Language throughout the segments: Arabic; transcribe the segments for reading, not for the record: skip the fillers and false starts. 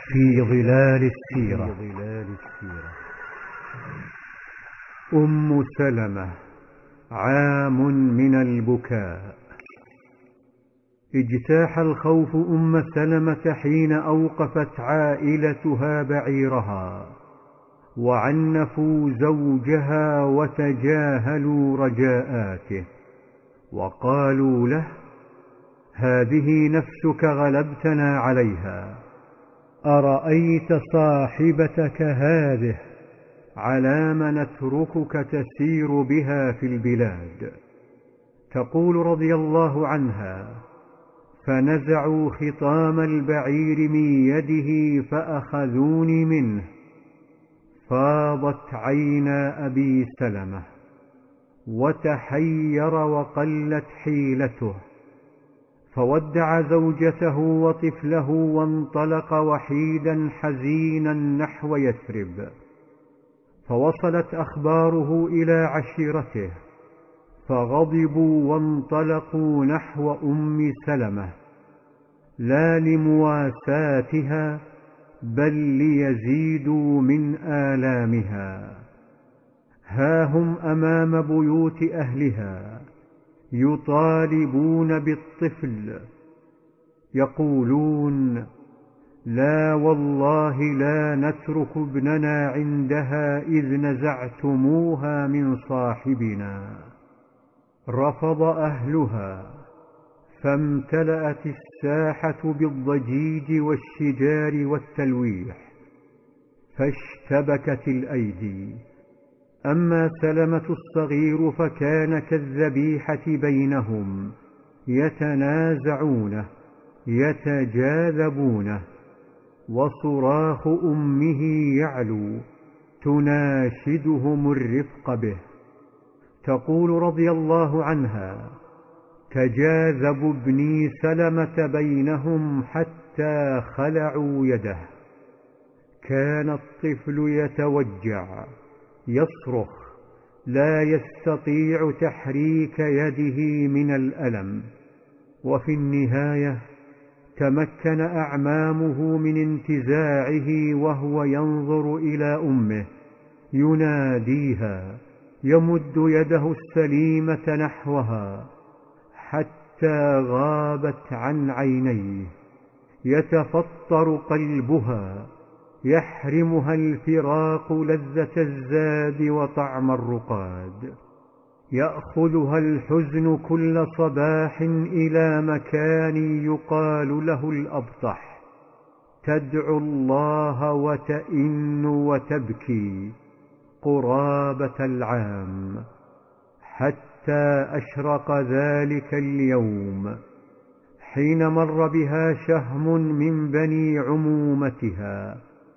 في ظلال السيرة. أم سلمة، عام من البكاء. اجتاح الخوف أم سلمة حين أوقفت عائلتها بعيرها، وعنفوا زوجها وتجاهلوا رجاءاته، وقالوا له: هذه نفسك غلبتنا عليها، أرأيت صاحبتك هذه علام نتركك تسير بها في البلاد؟ تقول رضي الله عنها: فنزعوا خطام البعير من يده فأخذوني منه، فاضت عينا أبي سلمة وتحير وقلت حيلته، فودع زوجته وطفله وانطلق وحيدا حزينا نحو يثرب. فوصلت أخباره إلى عشيرته، فغضبوا وانطلقوا نحو أم سلمة، لا لمواساتها بل ليزيدوا من آلامها. ها هم أمام بيوت أهلها يطالبون بالطفل، يقولون: لا والله لا نترك ابننا عندها إذ نزعتموها من صاحبنا. رفض أهلها، فامتلأت الساحة بالضجيج والشجار والتلويح، فاشتبكت الأيدي. أما سلمة الصغير فكان كالذبيحة بينهم، يتنازعونه يتجاذبونه، وصراخ أمه يعلو تناشدهم الرفق به. تقول رضي الله عنها: تجاذب ابني سلمة بينهم حتى خلعوا يده، كان الطفل يتوجع يصرخ، لا يستطيع تحريك يده من الألم. وفي النهاية تمكن أعمامه من انتزاعه وهو ينظر إلى أمه يناديها، يمد يده السليمة نحوها حتى غابت عن عينيه، يتفطر قلبها، يحرمها الفراق لذة الزاد وطعم الرقاد. يأخذها الحزن كل صباح إلى مكان يقال له الأبطح، تدعو الله وتئن وتبكي قرابة العام، حتى أشرق ذلك اليوم حين مر بها شهم من بني عمومتها،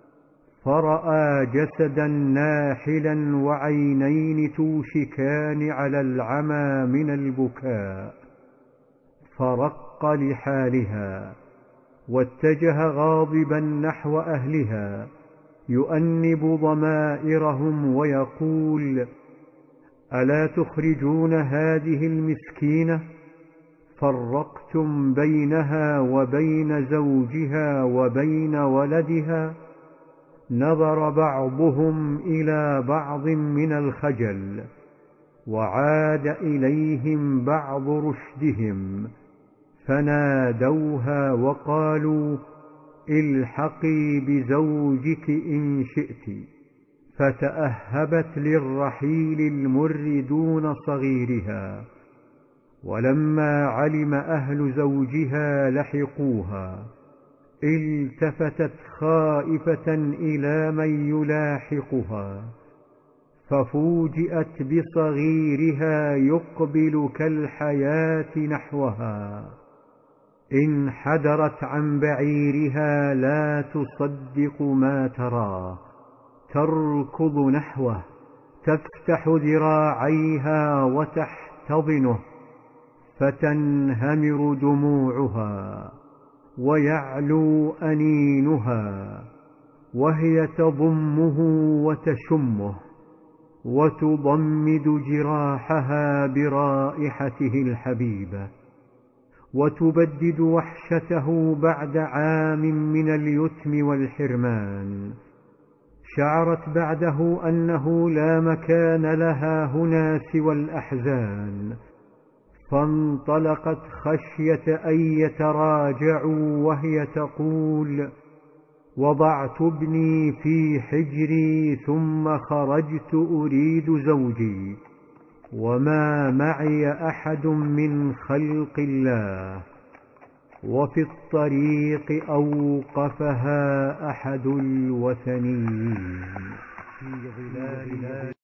فرأى جسدا ناحلا وعينين توشكان على العمى من البكاء، فرق لحالها واتجه غاضبا نحو أهلها، يؤنب ضمائرهم ويقول: ألا تخرجون هذه المسكينة؟ فرقتم بينها وبين زوجها وبين ولدها. نظر بعضهم إلى بعض من الخجل، وعاد إليهم بعض رشدهم، فنادوها وقالوا: الحقي بزوجك إن شئت. فتأهبت للرحيل المر دون صغيرها، ولما علم أهل زوجها لحقوها، التفتت خائفة إلى من يلاحقها، ففوجئت بصغيرها يقبل كالحياة نحوها. انحدرت عن بعيرها لا تصدق ما تراه، تركض نحوه، تفتح ذراعيها وتحتضنه، فتنهمر دموعها ويعلو أنينها، وهي تضمه وتشمه وتضمد جراحها برائحته الحبيبة، وتبدد وحشته بعد عام من اليتم والحرمان. شعرت بعده أنه لا مكان لها هنا سوى الأحزان، فانطلقت خشية أن يتراجعوا وهي تقول: وضعت ابني في حجري ثم خرجت أريد زوجي، وما معي أحد من خلق الله. وفي الطريق أوقفها أحد الوثنيين في ظلال